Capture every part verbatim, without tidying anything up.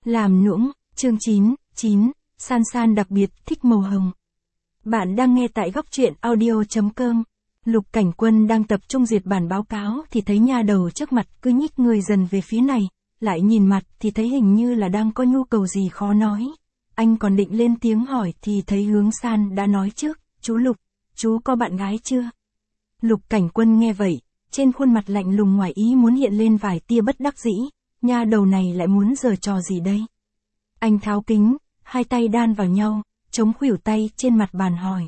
Làm nũng, chương chín, chín, San San đặc biệt thích màu hồng. Bạn đang nghe tại góc truyện audio chấm com. Lục Cảnh Quân đang tập trung duyệt bản báo cáo thì thấy nha đầu trước mặt cứ nhích người dần về phía này, lại nhìn mặt thì thấy hình như là đang có nhu cầu gì khó nói. Anh còn định lên tiếng hỏi thì thấy Hướng San đã nói trước, chú Lục, chú có bạn gái chưa? Lục Cảnh Quân nghe vậy, trên khuôn mặt lạnh lùng ngoài ý muốn hiện lên vài tia bất đắc dĩ, nha đầu này lại muốn giở trò gì đây? Anh tháo kính, hai tay đan vào nhau, chống khuỷu tay trên mặt bàn hỏi.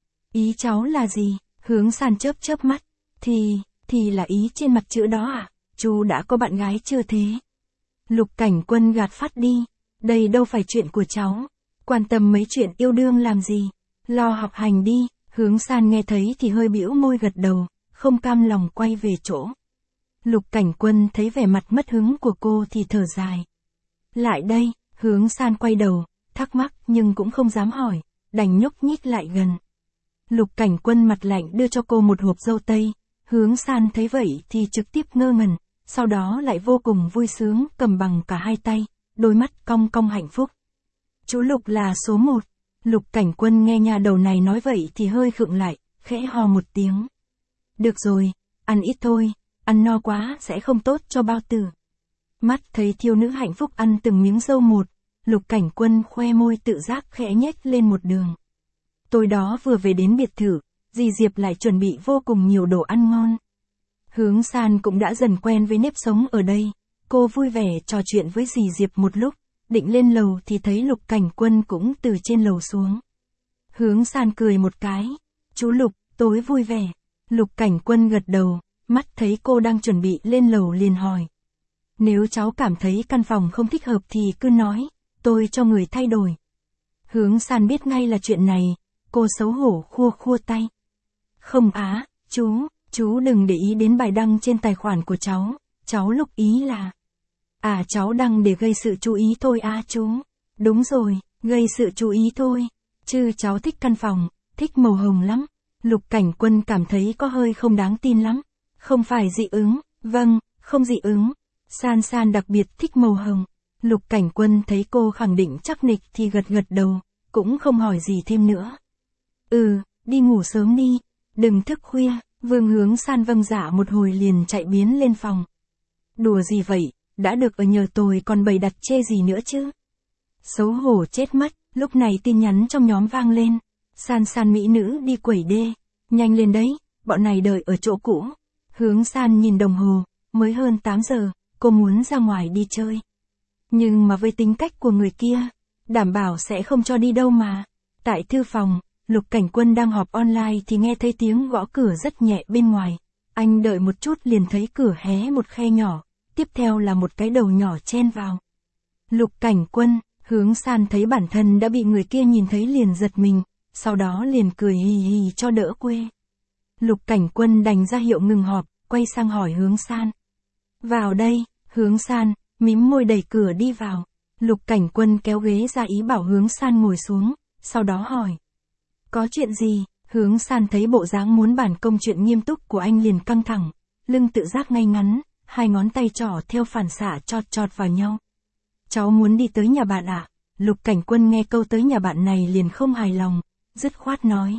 Ý cháu là gì? Hướng San chớp chớp mắt. Thì, thì là ý trên mặt chữ đó à? Chú đã có bạn gái chưa thế? Lục Cảnh Quân gạt phát đi. Đây đâu phải chuyện của cháu. Quan tâm mấy chuyện yêu đương làm gì? Lo học hành đi. Hướng San nghe thấy thì hơi bĩu môi gật đầu, không cam lòng quay về chỗ. Lục Cảnh Quân thấy vẻ mặt mất hứng của cô thì thở dài. Lại đây, Hướng San quay đầu, thắc mắc nhưng cũng không dám hỏi, đành nhúc nhích lại gần. Lục Cảnh Quân mặt lạnh đưa cho cô một hộp dâu tây, Hướng San thấy vậy thì trực tiếp ngơ ngẩn, sau đó lại vô cùng vui sướng cầm bằng cả hai tay, đôi mắt cong cong hạnh phúc. Chú Lục là số một. Lục Cảnh Quân nghe nhà đầu này nói vậy thì hơi khựng lại, khẽ hò một tiếng. Được rồi, ăn ít thôi, ăn no quá sẽ không tốt cho bao tử. Mắt thấy thiếu nữ hạnh phúc ăn từng miếng dâu một, Lục Cảnh Quân khoe môi tự giác khẽ nhếch lên một đường. Tối đó vừa về đến biệt thự, dì Diệp lại chuẩn bị vô cùng nhiều đồ ăn ngon. Hướng San cũng đã dần quen với nếp sống ở đây, cô vui vẻ trò chuyện với dì Diệp một lúc, định lên lầu thì thấy Lục Cảnh Quân cũng từ trên lầu xuống. Hướng San cười một cái, chú Lục, tối vui vẻ. Lục Cảnh Quân gật đầu, mắt thấy cô đang chuẩn bị lên lầu liền hỏi. Nếu cháu cảm thấy căn phòng không thích hợp thì cứ nói, tôi cho người thay đổi. Hướng San biết ngay là chuyện này, cô xấu hổ khua khua tay. Không á, chú, chú đừng để ý đến bài đăng trên tài khoản của cháu, cháu Lục ý là... À cháu đăng để gây sự chú ý thôi à chú. Đúng rồi, gây sự chú ý thôi. Chứ cháu thích căn phòng, thích màu hồng lắm. Lục Cảnh Quân cảm thấy có hơi không đáng tin lắm. Không phải dị ứng, vâng, không dị ứng. San San đặc biệt thích màu hồng. Lục Cảnh Quân thấy cô khẳng định chắc nịch thì gật gật đầu, cũng không hỏi gì thêm nữa. Ừ, đi ngủ sớm đi, đừng thức khuya. Vương Hướng San vâng dạ một hồi liền chạy biến lên phòng. Đùa gì vậy, đã được ở nhờ tôi còn bày đặt chê gì nữa chứ. Xấu hổ chết mất, lúc này tin nhắn trong nhóm vang lên. San San mỹ nữ đi quẩy đê, nhanh lên đấy, bọn này đợi ở chỗ cũ. Hướng San nhìn đồng hồ, mới hơn tám giờ, cô muốn ra ngoài đi chơi. Nhưng mà với tính cách của người kia, đảm bảo sẽ không cho đi đâu mà. Tại thư phòng, Lục Cảnh Quân đang họp online thì nghe thấy tiếng gõ cửa rất nhẹ bên ngoài. Anh đợi một chút liền thấy cửa hé một khe nhỏ, tiếp theo là một cái đầu nhỏ chen vào. Lục Cảnh Quân, Hướng San thấy bản thân đã bị người kia nhìn thấy liền giật mình, sau đó liền cười hì hì cho đỡ quê. Lục Cảnh Quân đành ra hiệu ngừng họp, quay sang hỏi Hướng San. Vào đây, Hướng San, mím môi đẩy cửa đi vào. Lục Cảnh Quân kéo ghế ra ý bảo Hướng San ngồi xuống, sau đó hỏi. Có chuyện gì? Hướng San thấy bộ dáng muốn bàn công chuyện nghiêm túc của anh liền căng thẳng, lưng tự giác ngay ngắn, hai ngón tay trỏ theo phản xạ chọt chọt vào nhau. Cháu muốn đi tới nhà bạn ạ. À? Lục Cảnh Quân nghe câu tới nhà bạn này liền không hài lòng, dứt khoát nói.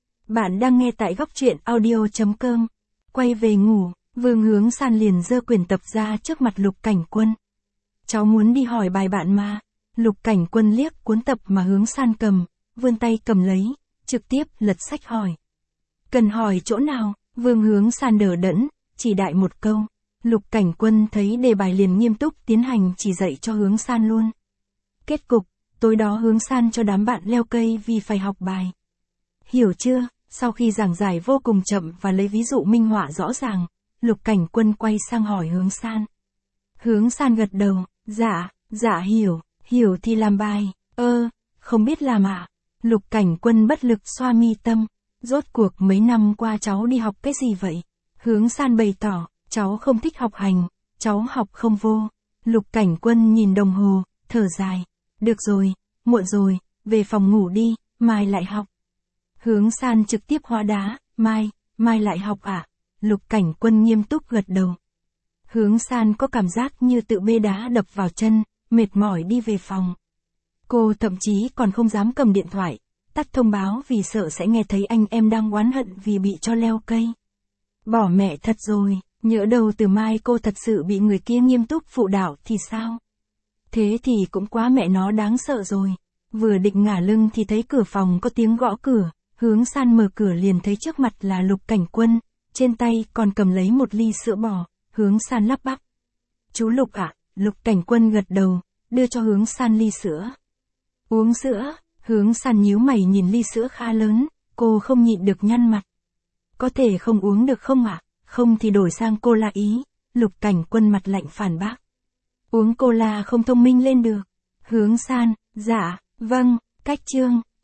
Bạn đang nghe tại góc truyện audio chấm com. Quay về ngủ, Vương Hướng San liền giơ quyển tập ra trước mặt Lục Cảnh Quân. Cháu muốn đi hỏi bài bạn mà. Lục Cảnh Quân liếc cuốn tập mà Hướng San cầm, vươn tay cầm lấy, trực tiếp lật sách hỏi. Cần hỏi chỗ nào? Vương Hướng San đờ đẫn, chỉ đại một câu. Lục Cảnh Quân thấy đề bài liền nghiêm túc tiến hành chỉ dạy cho Hướng San luôn. Kết cục, tối đó Hướng San cho đám bạn leo cây vì phải học bài. Hiểu chưa? Sau khi giảng giải vô cùng chậm và lấy ví dụ minh họa rõ ràng, Lục Cảnh Quân quay sang hỏi Hướng San. Hướng San gật đầu, dạ, dạ hiểu, hiểu thì làm bài, ơ, không biết làm ạ. À? Lục Cảnh Quân bất lực xoa mi tâm, rốt cuộc mấy năm qua cháu đi học cái gì vậy? Hướng San bày tỏ, cháu không thích học hành, cháu học không vô. Lục Cảnh Quân nhìn đồng hồ, thở dài, được rồi, muộn rồi, về phòng ngủ đi, mai lại học. Hướng San trực tiếp hóa đá, mai, mai lại học à? Lục Cảnh Quân nghiêm túc gật đầu. Hướng San có cảm giác như tự bê đá đập vào chân, mệt mỏi đi về phòng. Cô thậm chí còn không dám cầm điện thoại, tắt thông báo vì sợ sẽ nghe thấy anh em đang oán hận vì bị cho leo cây. Bỏ mẹ thật rồi, nhỡ đâu từ mai cô thật sự bị người kia nghiêm túc phụ đạo thì sao? Thế thì cũng quá mẹ nó đáng sợ rồi. Vừa định ngả lưng thì thấy cửa phòng có tiếng gõ cửa, Hướng San mở cửa liền thấy trước mặt là Lục Cảnh Quân, trên tay còn cầm lấy một ly sữa bò. Hướng San lắp bắp. Chú Lục ạ, à? Lục Cảnh Quân gật đầu, đưa cho Hướng San ly sữa. Uống sữa, Hướng San nhíu mày nhìn ly sữa khá lớn, cô không nhịn được nhăn mặt. Có thể không uống được không ạ? À? Không thì đổi sang cola ý. Lục Cảnh Quân mặt lạnh phản bác. Uống cola không thông minh lên được. Hướng San, dạ, vâng, cách chương.